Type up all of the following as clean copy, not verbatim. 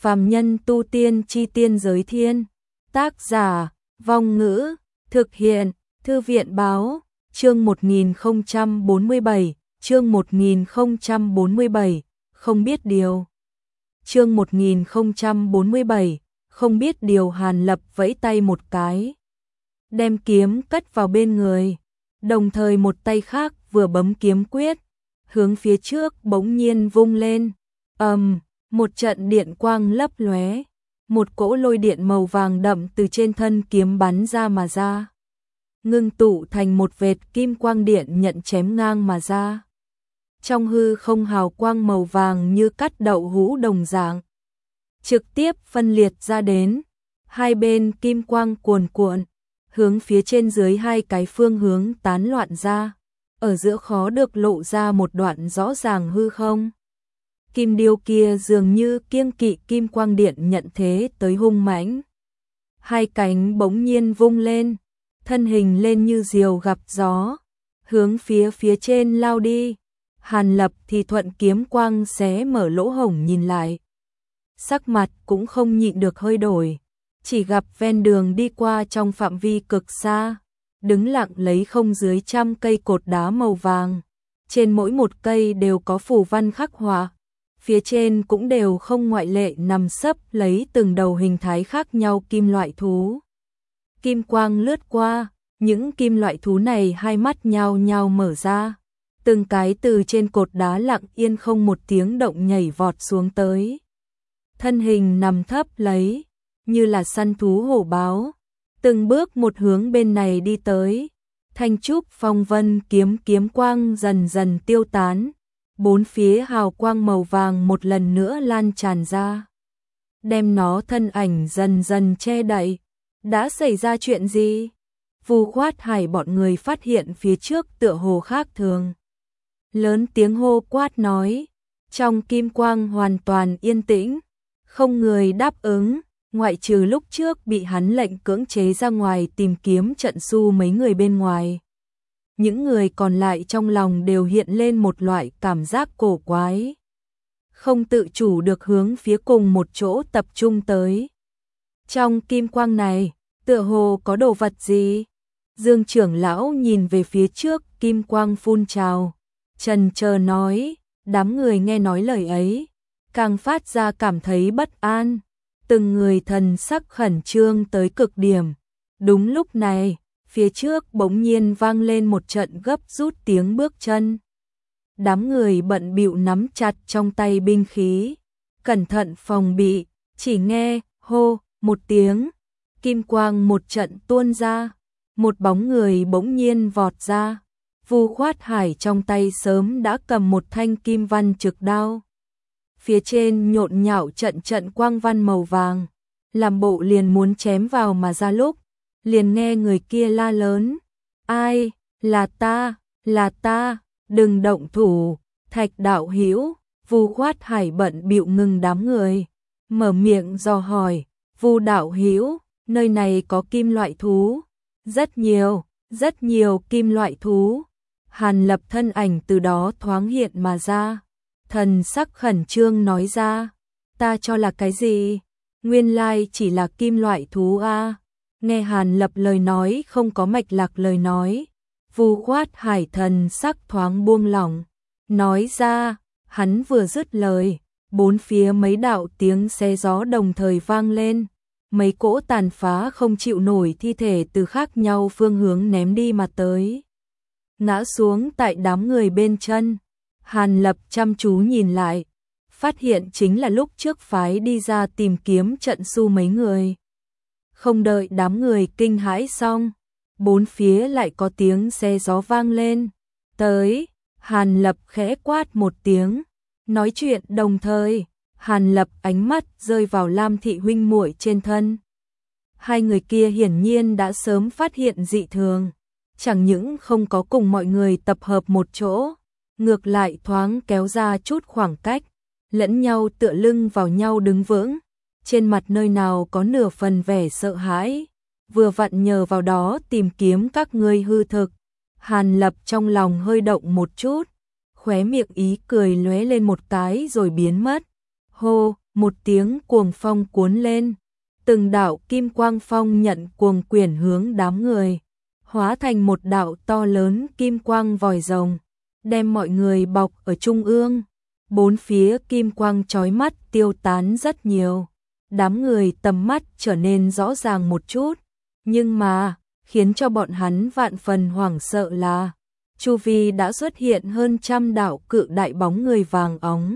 Phàm nhân tu tiên chi tiên giới thiên. Tác giả, Vong Ngữ, thực hiện, Thư viện báo, chương 1047, chương 1047, không biết điều. Chương 1047, không biết điều. Hàn Lập vẫy tay một cái, đem kiếm cất vào bên người, đồng thời một tay khác vừa bấm kiếm quyết, hướng phía trước bỗng nhiên vung lên. Một trận điện quang lấp lóe, một cỗ lôi điện màu vàng đậm từ trên thân kiếm bắn ra mà ra, ngưng tụ thành một vệt kim quang điện nhận chém ngang mà ra. Trong hư không hào quang màu vàng như cắt đậu hũ đồng dạng, trực tiếp phân liệt ra đến, hai bên kim quang cuồn cuộn, hướng phía trên dưới hai cái phương hướng tán loạn ra, ở giữa khó được lộ ra một đoạn rõ ràng hư không. Kim điêu kia dường như kiêng kỵ kim quang điện nhận thế tới hung mãnh, hai cánh bỗng nhiên vung lên, thân hình lên như diều gặp gió, hướng phía trên lao đi. Hàn Lập thì thuận kiếm quang xé mở lỗ hổng nhìn lại, sắc mặt cũng không nhịn được hơi đổi, chỉ gặp ven đường đi qua trong phạm vi cực xa, đứng lặng lấy không dưới 100 cây cột đá màu vàng, trên mỗi một cây đều có phù văn khắc họa, phía trên cũng đều không ngoại lệ nằm sấp lấy từng đầu hình thái khác nhau kim loại thú. Kim quang lướt qua, những kim loại thú này hai mắt nhao nhao mở ra, từng cái từ trên cột đá lặng yên không một tiếng động nhảy vọt xuống tới. Thân hình nằm thấp lấy, như là săn thú hổ báo, từng bước một hướng bên này đi tới. Thanh trúc phong vân kiếm quang dần dần tiêu tán, bốn phía hào quang màu vàng một lần nữa lan tràn ra, đem nó thân ảnh dần dần che đậy. Đã xảy ra chuyện gì? Vu Khoát Hải bọn người phát hiện phía trước tựa hồ khác thường, lớn tiếng hô quát nói. Trong kim quang hoàn toàn yên tĩnh, không người đáp ứng, ngoại trừ lúc trước bị hắn lệnh cưỡng chế ra ngoài tìm kiếm trận su mấy người bên ngoài. Những người còn lại trong lòng đều hiện lên một loại cảm giác cổ quái, không tự chủ được hướng phía cùng một chỗ tập trung tới. Trong kim quang này, tựa hồ có đồ vật gì? Dương trưởng lão nhìn về phía trước kim quang phun trào, chần chờ nói. Đám người nghe nói lời ấy, càng phát ra cảm thấy bất an, từng người thần sắc khẩn trương tới cực điểm. Đúng lúc này, phía trước bỗng nhiên vang lên một trận gấp rút tiếng bước chân. Đám người bận bịu nắm chặt trong tay binh khí, cẩn thận phòng bị, chỉ nghe hô một tiếng, kim quang một trận tuôn ra, một bóng người bỗng nhiên vọt ra. Vu Khoát Hải trong tay sớm đã cầm một thanh kim văn trực đao, phía trên nhộn nhạo trận quang văn màu vàng, làm bộ liền muốn chém vào mà ra lúc, liền nghe người kia la lớn. Ai? Là ta, đừng động thủ, Thạch đạo hữu. Vu Khoát Hải bận bịu ngừng đám người, mở miệng dò hỏi. Vu đạo hữu, nơi này có kim loại thú? Rất nhiều kim loại thú. Hàn Lập thân ảnh từ đó thoáng hiện mà ra, thần sắc khẩn trương nói ra. Ta cho là cái gì? Nguyên lai chỉ là kim loại thú a. Nghe Hàn Lập lời nói không có mạch lạc lời nói, Vu Khoát Hải thần sắc thoáng buông lỏng, nói ra. Hắn vừa dứt lời, bốn phía mấy đạo tiếng xé gió đồng thời vang lên, mấy cỗ tàn phá không chịu nổi thi thể từ khác nhau phương hướng ném đi mà tới, ngã xuống tại đám người bên chân. Hàn Lập chăm chú nhìn lại, phát hiện chính là lúc trước phái đi ra tìm kiếm trận su mấy người. Không đợi đám người kinh hãi xong, bốn phía lại có tiếng xe gió vang lên. Tới, Hàn Lập khẽ quát một tiếng, nói chuyện đồng thời, Hàn Lập ánh mắt rơi vào Lam thị huynh muội trên thân. Hai người kia hiển nhiên đã sớm phát hiện dị thường, chẳng những không có cùng mọi người tập hợp một chỗ, ngược lại thoáng kéo ra chút khoảng cách, lẫn nhau tựa lưng vào nhau đứng vững, trên mặt nơi nào có nửa phần vẻ sợ hãi, vừa vặn nhờ vào đó tìm kiếm các ngươi hư thực. Hàn Lập trong lòng hơi động một chút, khóe miệng ý cười lóe lên một cái rồi biến mất. Hô, một tiếng cuồng phong cuốn lên, từng đạo kim quang phong nhận cuồng quyển hướng đám người, hóa thành một đạo to lớn kim quang vòi rồng, đem mọi người bọc ở trung ương. Bốn phía kim quang chói mắt tiêu tán rất nhiều, đám người tầm mắt trở nên rõ ràng một chút, nhưng mà khiến cho bọn hắn vạn phần hoảng sợ là chu vi đã xuất hiện hơn trăm đạo cự đại bóng người vàng óng.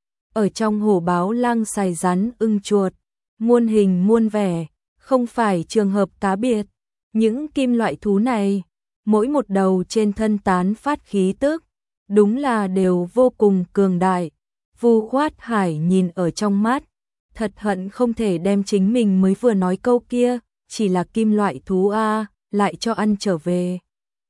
Ở trong hổ báo lang sài rắn ưng chuột, muôn hình muôn vẻ, không phải trường hợp cá biệt. Những kim loại thú này, mỗi một đầu trên thân tán phát khí tức, đúng là đều vô cùng cường đại. Vu Khoát Hải nhìn ở trong mắt, thật hận không thể đem chính mình mới vừa nói câu kia, chỉ là kim loại thú a, lại cho ăn trở về.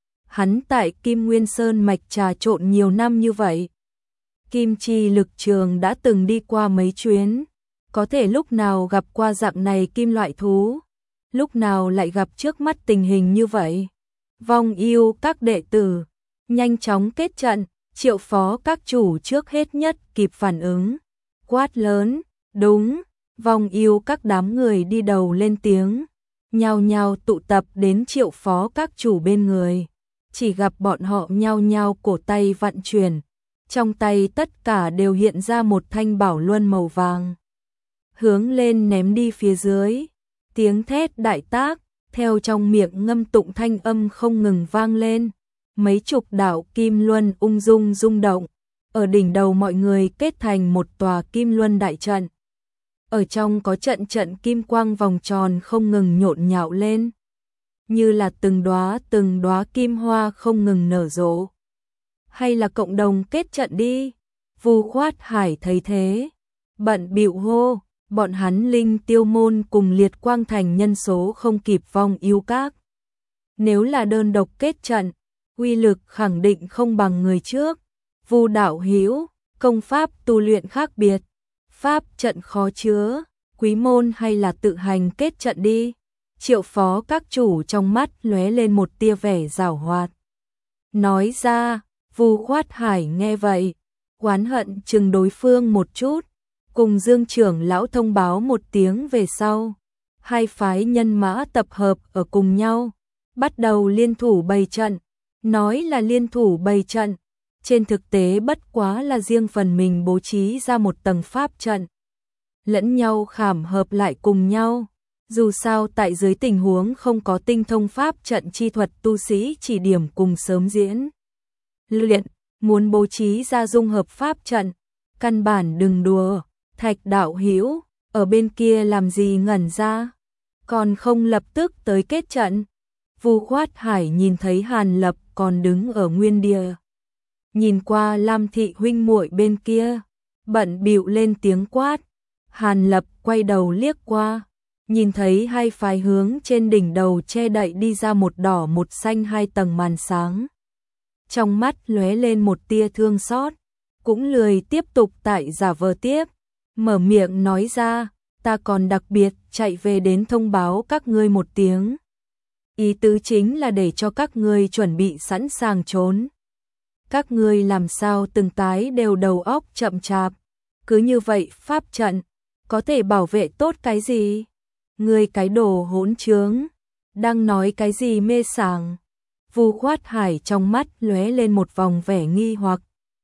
Hắn tại Kim Nguyên Sơn mạch trà trộn nhiều năm như vậy, kim chi lực trường đã từng đi qua mấy chuyến, có thể lúc nào gặp qua dạng này kim loại thú, lúc nào lại gặp trước mắt tình hình như vậy. Vong yêu các đệ tử nhanh chóng kết trận, Triệu phó các chủ trước hết nhất kịp phản ứng, quát lớn, đúng. Vong yêu các đám người đi đầu lên tiếng, nhao nhao tụ tập đến Triệu phó các chủ bên người, chỉ gặp bọn họ nhao nhao cổ tay vặn chuyển, trong tay tất cả đều hiện ra một thanh bảo luân màu vàng, hướng lên ném đi phía dưới. Tiếng thét đại tác, theo trong miệng ngâm tụng thanh âm không ngừng vang lên, mấy chục đạo kim luân ung dung rung động, ở đỉnh đầu mọi người kết thành một tòa kim luân đại trận. Ở trong có trận trận kim quang vòng tròn không ngừng nhộn nhạo lên, như là từng đóa kim hoa không ngừng nở rộ. Hay là cộng đồng kết trận đi. Vu Khoát Hải thấy thế, bận bịu hô, bọn hắn Linh Tiêu môn cùng Liệt Quang thành nhân số không kịp Vong yêu các. Nếu là đơn độc kết trận, uy lực khẳng định không bằng người trước. Vu đạo hữu, công pháp tu luyện khác biệt, pháp trận khó chứa, quý môn hay là tự hành kết trận đi. Triệu phó các chủ trong mắt lóe lên một tia vẻ giảo hoạt, nói ra. Vu Khoát Hải nghe vậy, oán hận chừng đối phương một chút, cùng Dương trưởng lão thông báo một tiếng về sau, hai phái nhân mã tập hợp ở cùng nhau, bắt đầu liên thủ bày trận. Nói là liên thủ bày trận, trên thực tế bất quá là riêng phần mình bố trí ra một tầng pháp trận, lẫn nhau khảm hợp lại cùng nhau. Dù sao tại dưới tình huống không có tinh thông pháp trận chi thuật, tu sĩ chỉ điểm cùng sớm diễn luyện, muốn bố trí ra dung hợp pháp trận, căn bản đừng đùa. Thạch đạo hữu ở bên kia làm gì ngẩn ra, còn không lập tức tới kết trận. Vu Khoát Hải nhìn thấy Hàn Lập còn đứng ở nguyên địa, nhìn qua Lam thị huynh muội bên kia, bận bịu lên tiếng quát. Hàn Lập quay đầu liếc qua, nhìn thấy hai phái hướng trên đỉnh đầu che đậy đi ra một đỏ một xanh hai tầng màn sáng, trong mắt lóe lên một tia thương xót, cũng lười tiếp tục tại giả vờ tiếp, mở miệng nói ra, ta còn đặc biệt chạy về đến thông báo các ngươi một tiếng. Ý tứ chính là để cho các ngươi chuẩn bị sẵn sàng trốn. Các ngươi làm sao từng cái đều đầu óc chậm chạp, cứ như vậy pháp trận có thể bảo vệ tốt cái gì? Ngươi cái đồ hỗn trướng, đang nói cái gì mê sảng? Vu Khoát Hải trong mắt lóe lên một vòng vẻ nghi hoặc,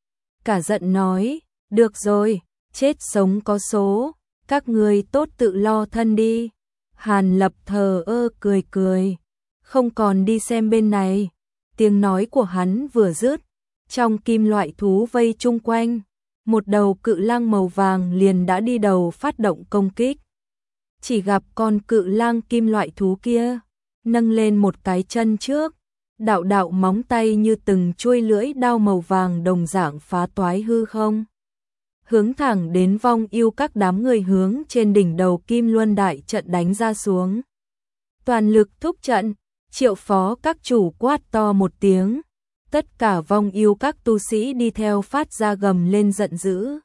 cả giận nói, được rồi, chết sống có số, các ngươi tốt tự lo thân đi. Hàn Lập thờ ơ cười cười, không còn đi xem bên này. Tiếng nói của hắn vừa dứt, trong kim loại thú vây chung quanh, một đầu cự lang màu vàng liền đã đi đầu phát động công kích. Chỉ gặp con cự lang kim loại thú kia nâng lên một cái chân trước, đạo đạo móng tay như từng chuôi lưỡi đao màu vàng đồng dạng phá toái hư không, hướng thẳng đến Vong yêu các đám người hướng trên đỉnh đầu Kim Luân đại trận đánh ra xuống. Toàn lực thúc trận, Triệu phó các chủ quát to một tiếng, tất cả Vong yêu các tu sĩ đi theo phát ra gầm lên giận dữ.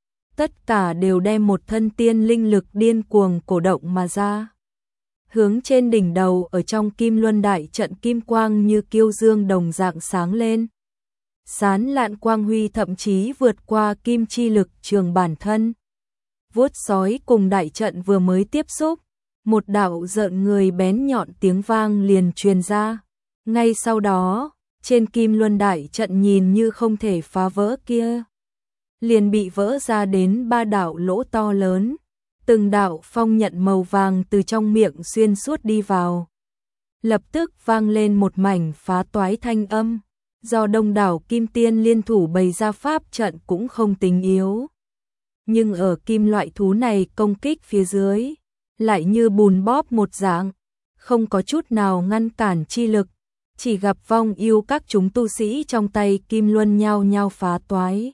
Tất cả đều đem một thân tiên linh lực điên cuồng cổ động mà ra. Hướng trên đỉnh đầu ở trong Kim Luân đại trận kim quang như kiêu dương đồng dạng sáng lên. Sán lạn quang huy thậm chí vượt qua kim chi lực trường bản thân. vuốt sói cùng đại trận vừa mới tiếp xúc, một đạo rợn người bén nhọn tiếng vang liền truyền ra. Ngay sau đó, trên Kim Luân đại trận nhìn như không thể phá vỡ kia, liền bị vỡ ra đến 3 đạo lỗ to lớn, từng đạo phong nhận màu vàng từ trong miệng xuyên suốt đi vào. Lập tức vang lên một mảnh phá toái thanh âm, do đông đảo kim tiên liên thủ bày ra pháp trận cũng không tính yếu. Nhưng ở kim loại thú này công kích phía dưới, lại như bùn bóp một dạng, không có chút nào ngăn cản chi lực, chỉ gặp vong yêu các chúng tu sĩ trong tay Kim Luân nhao nhao phá toái.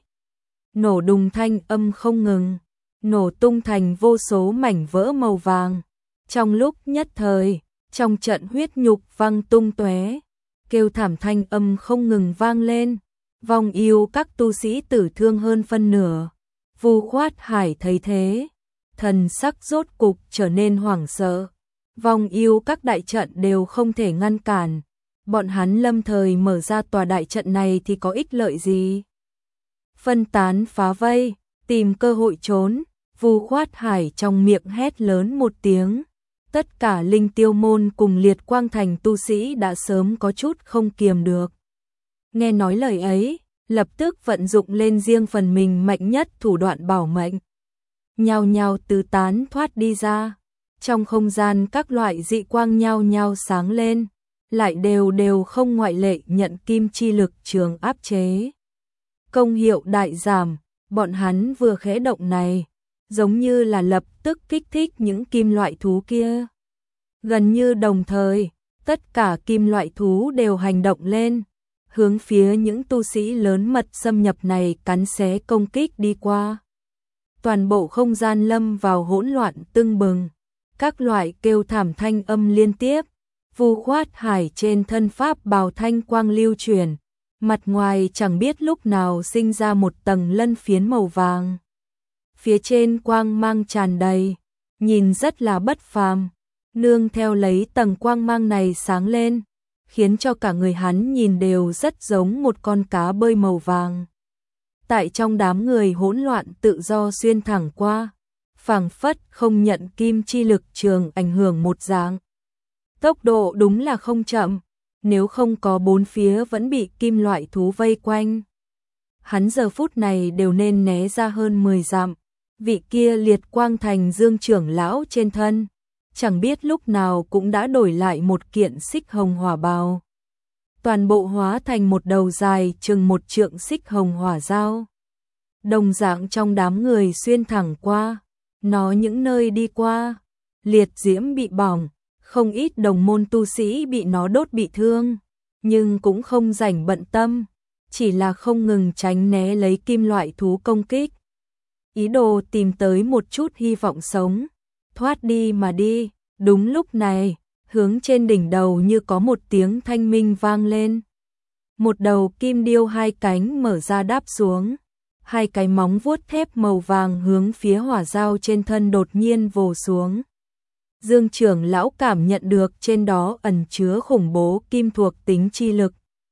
Nổ đùng thanh âm không ngừng, nổ tung thành vô số mảnh vỡ màu vàng. Trong lúc nhất thời, trong trận huyết nhục văng tung tóe, kêu thảm thanh âm không ngừng vang lên, vong yêu các tu sĩ tử thương hơn phân nửa. Vu Khoát Hải thấy thế, thần sắc rốt cục trở nên hoảng sợ. Vong yêu các đại trận đều không thể ngăn cản, bọn hắn lâm thời mở ra tòa đại trận này thì có ích lợi gì? Phân tán phá vây, tìm cơ hội trốn. Vu Khoát Hải trong miệng hét lớn một tiếng. Tất cả linh tiêu môn cùng Liệt Quang Thành tu sĩ đã sớm có chút không kiềm được. Nghe nói lời ấy, lập tức vận dụng lên riêng phần mình mạnh nhất thủ đoạn bảo mệnh. Nhao nhao tứ tán thoát đi ra. Trong không gian các loại dị quang nhao nhao sáng lên, lại đều không ngoại lệ nhận kim chi lực trường áp chế. Công hiệu đại giảm, bọn hắn vừa khẽ động này, giống như là lập tức kích thích những kim loại thú kia. Gần như đồng thời, tất cả kim loại thú đều hành động lên, hướng phía những tu sĩ lớn mật xâm nhập này cắn xé công kích đi qua. Toàn bộ không gian lâm vào hỗn loạn tưng bừng, các loại kêu thảm thanh âm liên tiếp. Vu Khoát Hải trên thân pháp bào thanh quang lưu chuyển, mặt ngoài chẳng biết lúc nào sinh ra một tầng lân phiến màu vàng. Phía trên quang mang tràn đầy, nhìn rất là bất phàm, nương theo lấy tầng quang mang này sáng lên, khiến cho cả người hắn nhìn đều rất giống một con cá bơi màu vàng. Tại trong đám người hỗn loạn tự do xuyên thẳng qua, phảng phất không nhận kim chi lực trường ảnh hưởng một dạng. Tốc độ đúng là không chậm, nếu không có bốn phía vẫn bị kim loại thú vây quanh. Hắn giờ phút này đều nên né ra hơn 10 dặm, vị kia Liệt Quang Thành Dương trưởng lão trên thân, chẳng biết lúc nào cũng đã đổi lại một kiện xích hồng hỏa bào. Toàn bộ hóa thành một đầu dài chừng 1 trượng xích hồng hỏa dao. Đồng dạng trong đám người xuyên thẳng qua, nó những nơi đi qua, liệt diễm bị bỏng, không ít đồng môn tu sĩ bị nó đốt bị thương, nhưng cũng không rảnh bận tâm, chỉ là không ngừng tránh né lấy kim loại thú công kích. Ý đồ tìm tới một chút hy vọng sống, thoát đi mà đi. Đúng lúc này, hướng trên đỉnh đầu như có một tiếng thanh minh vang lên. Một đầu kim điêu hai cánh mở ra đáp xuống, hai cái móng vuốt thép màu vàng hướng phía hỏa dao trên thân đột nhiên vồ xuống. Dương trưởng lão cảm nhận được trên đó ẩn chứa khủng bố kim thuộc tính chi lực.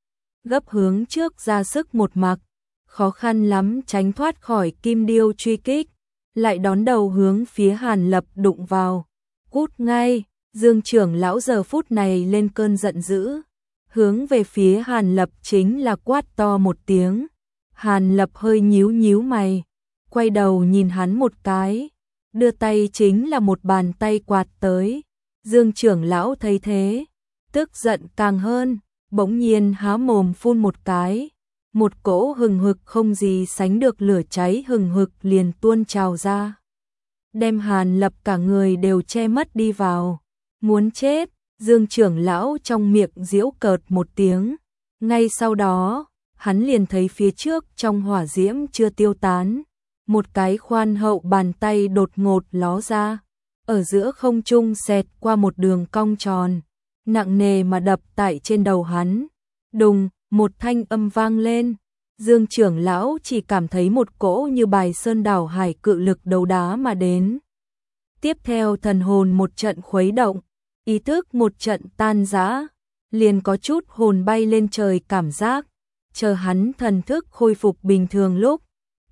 Gấp hướng trước ra sức một mặc, khó khăn lắm tránh thoát khỏi kim điêu truy kích, lại đón đầu hướng phía Hàn Lập đụng vào. Cút ngay, Dương trưởng lão giờ phút này lên cơn giận dữ, hướng về phía Hàn Lập chính là quát to một tiếng. Hàn Lập hơi nhíu nhíu mày, quay đầu nhìn hắn một cái, đưa tay chính là một bàn tay quạt tới. Dương trưởng lão thấy thế, tức giận càng hơn, bỗng nhiên há mồm phun một cái, một cỗ hừng hực không gì sánh được lửa cháy hừng hực liền tuôn trào ra, đem Hàn Lập cả người đều che mất đi vào. Muốn chết, Dương trưởng lão trong miệng giễu cợt một tiếng, ngay sau đó, hắn liền thấy phía trước trong hỏa diễm chưa tiêu tán, một cái khoan hậu bàn tay đột ngột ló ra, ở giữa không trung xẹt qua một đường cong tròn, nặng nề mà đập tại trên đầu hắn. Đùng, một thanh âm vang lên, Dương trưởng lão chỉ cảm thấy một cỗ như bài sơn đảo hải cự lực đấu đá mà đến. Tiếp theo thần hồn một trận khuấy động, ý thức một trận tan rã, liền có chút hồn bay lên trời cảm giác, chờ hắn thần thức khôi phục bình thường lúc,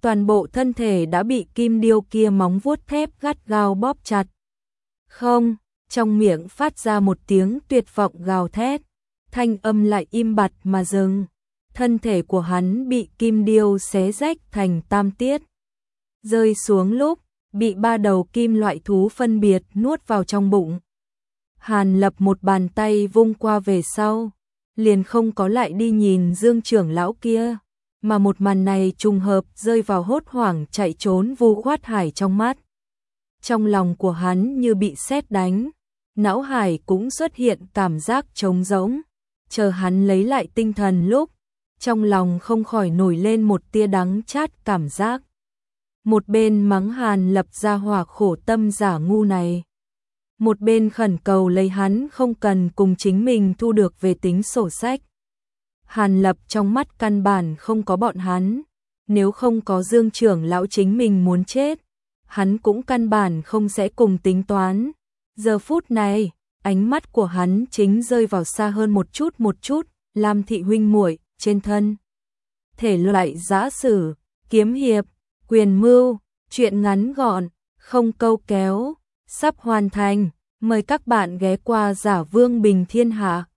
toàn bộ thân thể đã bị kim điêu kia móng vuốt thép gắt gao bóp chặt. Không, trong miệng phát ra một tiếng tuyệt vọng gào thét, thanh âm lại im bặt mà dừng. Thân thể của hắn bị kim điêu xé rách thành tam tiết. Rơi xuống lúc, bị ba đầu kim loại thú phân biệt nuốt vào trong bụng. Hàn Lập một bàn tay vung qua về sau, liền không có lại đi nhìn Dương trưởng lão kia, mà một màn này trùng hợp rơi vào hốt hoảng chạy trốn Vu Khoát Hải trong mắt. Trong lòng của hắn như bị sét đánh, não hải cũng xuất hiện cảm giác trống rỗng, chờ hắn lấy lại tinh thần lúc, trong lòng không khỏi nổi lên một tia đắng chát cảm giác. Một bên mắng Hàn Lập ra hỏa khổ tâm giả ngu này, một bên khẩn cầu lấy hắn không cần cùng chính mình thu được về tính sổ sách. Hàn Lập trong mắt căn bản không có bọn hắn, nếu không có Dương trưởng lão chính mình muốn chết, hắn cũng căn bản không sẽ cùng tính toán. Giờ phút này, ánh mắt của hắn chính rơi vào xa hơn một chút, Lam thị huynh muội trên thân. Thể loại giã sử, kiếm hiệp, quyền mưu, truyện ngắn gọn, không câu kéo, sắp hoàn thành. Mời các bạn ghé qua Giả Vương Bình Thiên Hạ.